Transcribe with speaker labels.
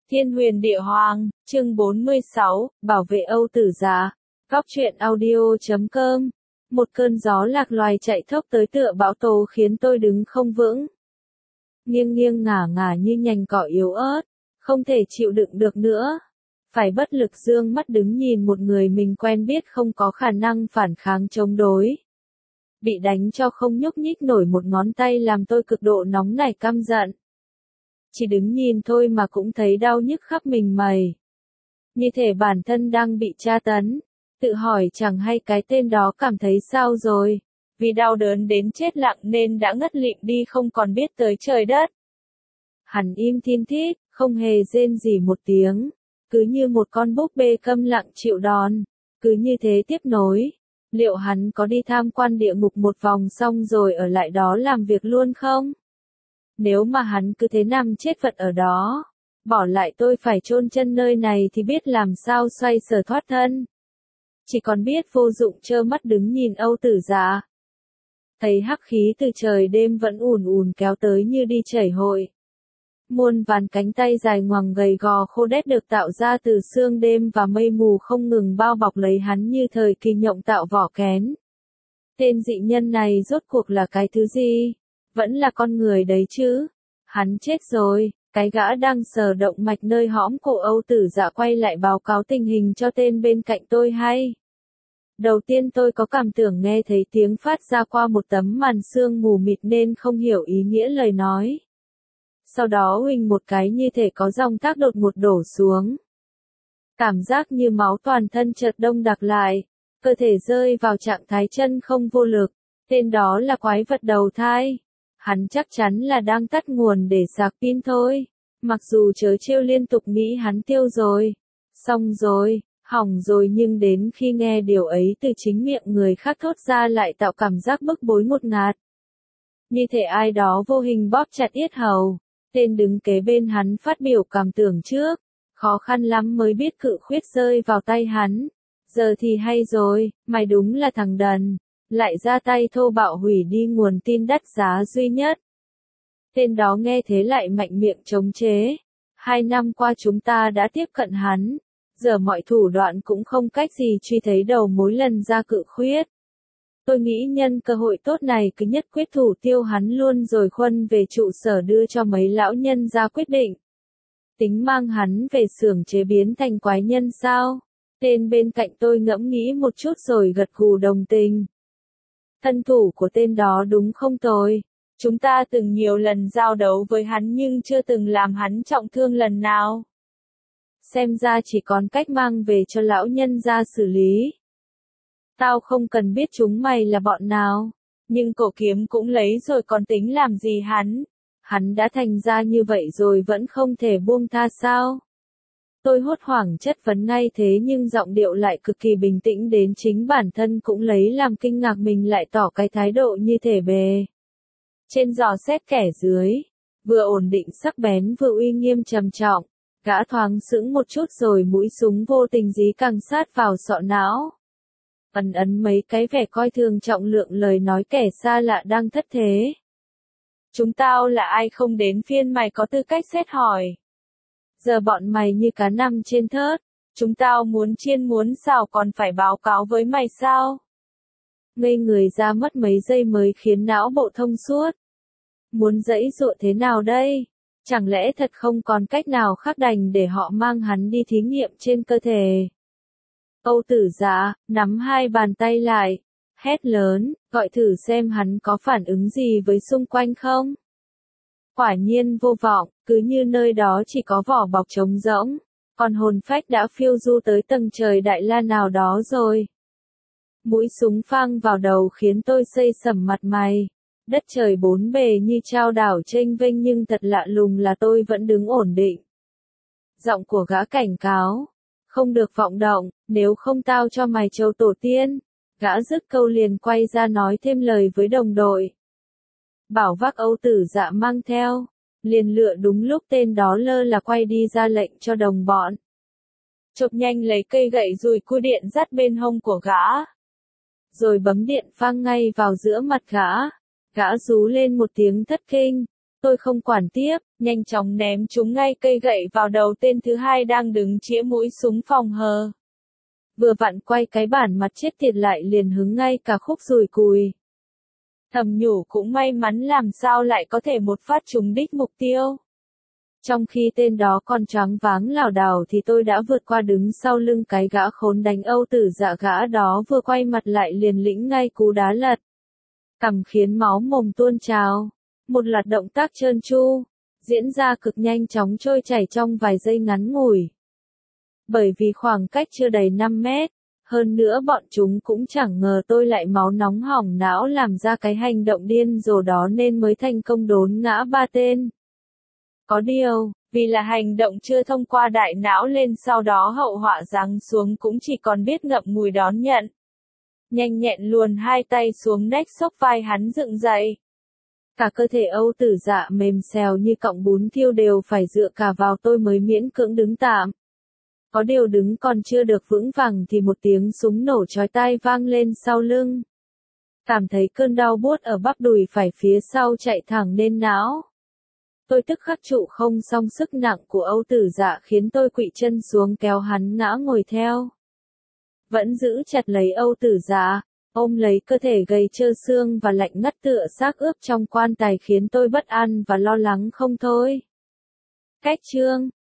Speaker 1: Thiên huyền địa hoàng, chương 46, bảo vệ Âu Tử Dạ. Góc truyện audio.com. Một cơn gió lạc loài chạy thốc tới tựa bão tố khiến tôi đứng không vững. Nghiêng nghiêng ngả ngả như nhành cỏ yếu ớt, không thể chịu đựng được nữa. Phải bất lực dương mắt đứng nhìn một người mình quen biết không có khả năng phản kháng chống đối. Bị đánh cho không nhúc nhích nổi một ngón tay làm tôi cực độ nóng nảy căm giận. Chỉ đứng nhìn thôi mà cũng thấy đau nhức khắp mình mày. Như thể bản thân đang bị tra tấn. Tự hỏi chẳng hay cái tên đó cảm thấy sao rồi. Vì đau đớn đến chết lặng nên đã ngất lịm đi không còn biết tới trời đất. Hắn im thin thít, không hề rên gì một tiếng. Cứ như một con búp bê câm lặng chịu đòn. Cứ như thế tiếp nối. Liệu hắn có đi tham quan địa ngục một vòng xong rồi ở lại đó làm việc luôn không? Nếu mà hắn cứ thế nằm chết vật ở đó, bỏ lại tôi phải chôn chân nơi này thì biết làm sao xoay sở thoát thân. Chỉ còn biết vô dụng trơ mắt đứng nhìn Âu Tử Dạ. Thấy hắc khí từ trời đêm vẫn ùn ùn kéo tới như đi chảy hội. Muôn vàn cánh tay dài ngoằng gầy gò khô đét được tạo ra từ sương đêm và mây mù không ngừng bao bọc lấy hắn như thời kỳ nhộng tạo vỏ kén. Tên dị nhân này rốt cuộc là cái thứ gì? Vẫn là con người đấy chứ. Hắn chết rồi, cái gã đang sờ động mạch nơi hõm cổ Âu Tử Dạ quay lại báo cáo tình hình cho tên bên cạnh tôi hay. Đầu tiên tôi có cảm tưởng nghe thấy tiếng phát ra qua một tấm màn sương mù mịt nên không hiểu ý nghĩa lời nói. Sau đó huỳnh một cái như thể có dòng thác đột ngột đổ xuống. Cảm giác như máu toàn thân chợt đông đặc lại, cơ thể rơi vào trạng thái chân không vô lực. Tên đó là quái vật đầu thai. Hắn chắc chắn là đang tắt nguồn để sạc pin thôi. Mặc dù trớ trêu liên tục nghĩ hắn tiêu rồi. Xong rồi, hỏng rồi nhưng đến khi nghe điều ấy từ chính miệng người khác thốt ra lại tạo cảm giác bức bối ngột ngạt. Như thể ai đó vô hình bóp chặt yết hầu. Tên đứng kế bên hắn phát biểu cảm tưởng trước. Khó khăn lắm mới biết cự khuyết rơi vào tay hắn. Giờ thì hay rồi, mày đúng là thằng đần. Lại ra tay thô bạo hủy đi nguồn tin đắt giá duy nhất. Tên đó nghe thế lại mạnh miệng chống chế. 2 năm qua chúng ta đã tiếp cận hắn. Giờ mọi thủ đoạn cũng không cách gì truy thấy đầu mối lần ra cự khuyết. Tôi nghĩ nhân cơ hội tốt này cứ nhất quyết thủ tiêu hắn luôn rồi khuân về trụ sở đưa cho mấy lão nhân ra quyết định. Tính mang hắn về xưởng chế biến thành quái nhân sao? Tên bên cạnh tôi ngẫm nghĩ một chút rồi gật gù đồng tình. Thân thủ của tên đó đúng không tồi. Chúng ta từng nhiều lần giao đấu với hắn nhưng chưa từng làm hắn trọng thương lần nào. Xem ra chỉ còn cách mang về cho lão nhân ra xử lý. Tao không cần biết chúng mày là bọn nào. Nhưng cổ kiếm cũng lấy rồi còn tính làm gì hắn. Hắn đã thành ra như vậy rồi vẫn không thể buông tha sao. Tôi hốt hoảng chất vấn ngay thế nhưng giọng điệu lại cực kỳ bình tĩnh đến chính bản thân cũng lấy làm kinh ngạc mình lại tỏ cái thái độ như thể bề. Trên dò xét kẻ dưới, vừa ổn định sắc bén vừa uy nghiêm trầm trọng, gã thoáng sững một chút rồi mũi súng vô tình dí càng sát vào sọ não. Ẩn ấn mấy cái vẻ coi thường trọng lượng lời nói kẻ xa lạ đang thất thế. Chúng tao là ai không đến phiên mày có tư cách xét hỏi. Giờ bọn mày như cá nằm trên thớt, chúng tao muốn chiên muốn xào còn phải báo cáo với mày sao? Ngây người ra mất mấy giây mới khiến não bộ thông suốt. Muốn giãy giụa thế nào đây? Chẳng lẽ thật không còn cách nào khác đành để họ mang hắn đi thí nghiệm trên cơ thể? Âu Tử Dạ, nắm hai bàn tay lại, hét lớn, gọi thử xem hắn có phản ứng gì với xung quanh không? Quả nhiên vô vọng, cứ như nơi đó chỉ có vỏ bọc trống rỗng, còn hồn phách đã phiêu du tới tầng trời đại la nào đó rồi. Mũi súng phang vào đầu khiến tôi xây sẩm mặt mày. Đất trời bốn bề như chao đảo chênh vênh nhưng thật lạ lùng là tôi vẫn đứng ổn định. Giọng của gã cảnh cáo. Không được vọng động, nếu không tao cho mày trâu tổ tiên. Gã dứt câu liền quay ra nói thêm lời với đồng đội. Bảo vác Âu Tử Dạ mang theo. Liền lựa đúng lúc tên đó lơ là quay đi ra lệnh cho đồng bọn. Chộp nhanh lấy cây gậy dùi cui điện dắt bên hông của gã. Rồi bấm điện phang ngay vào giữa mặt gã. Gã rú lên một tiếng thất kinh. Tôi không quản tiếp, nhanh chóng ném chúng ngay cây gậy vào đầu tên thứ hai đang đứng chĩa mũi súng phòng hờ. Vừa vặn quay cái bản mặt chết tiệt lại liền hứng ngay cả khúc dùi cùi. Thầm nhủ cũng may mắn làm sao lại có thể một phát trúng đích mục tiêu. Trong khi tên đó còn choáng váng lảo đảo thì tôi đã vượt qua đứng sau lưng cái gã khốn đánh Âu Tử Dạ, gã đó vừa quay mặt lại liền lĩnh ngay cú đá lật. Cằm khiến máu mồm tuôn trào. Một loạt động tác trơn tru, diễn ra cực nhanh chóng trôi chảy trong vài giây ngắn ngủi. Bởi vì khoảng cách chưa đầy 5 mét, hơn nữa bọn chúng cũng chẳng ngờ tôi lại máu nóng hỏng não làm ra cái hành động điên rồ đó nên mới thành công đốn ngã 3 tên. Có điều, vì là hành động chưa thông qua đại não nên sau đó hậu họa giáng xuống cũng chỉ còn biết ngậm ngùi đón nhận. Nhanh nhẹn luồn hai tay xuống nách xốc vai hắn dựng dậy. Cả cơ thể Âu Tử Dạ mềm xèo như cọng bún thiêu đều phải dựa cả vào tôi mới miễn cưỡng đứng tạm. Có điều đứng còn chưa được vững vàng thì một tiếng súng nổ chói tai vang lên sau lưng. Cảm thấy cơn đau buốt ở bắp đùi phải phía sau chạy thẳng lên não. Tôi tức khắc trụ không xong sức nặng của Âu Tử Dạ khiến tôi quỵ chân xuống kéo hắn ngã ngồi theo. Vẫn giữ chặt lấy Âu Tử Dạ, ôm lấy cơ thể gầy trơ xương và lạnh ngắt tựa xác ướp trong quan tài khiến tôi bất an và lo lắng không thôi. Cách chương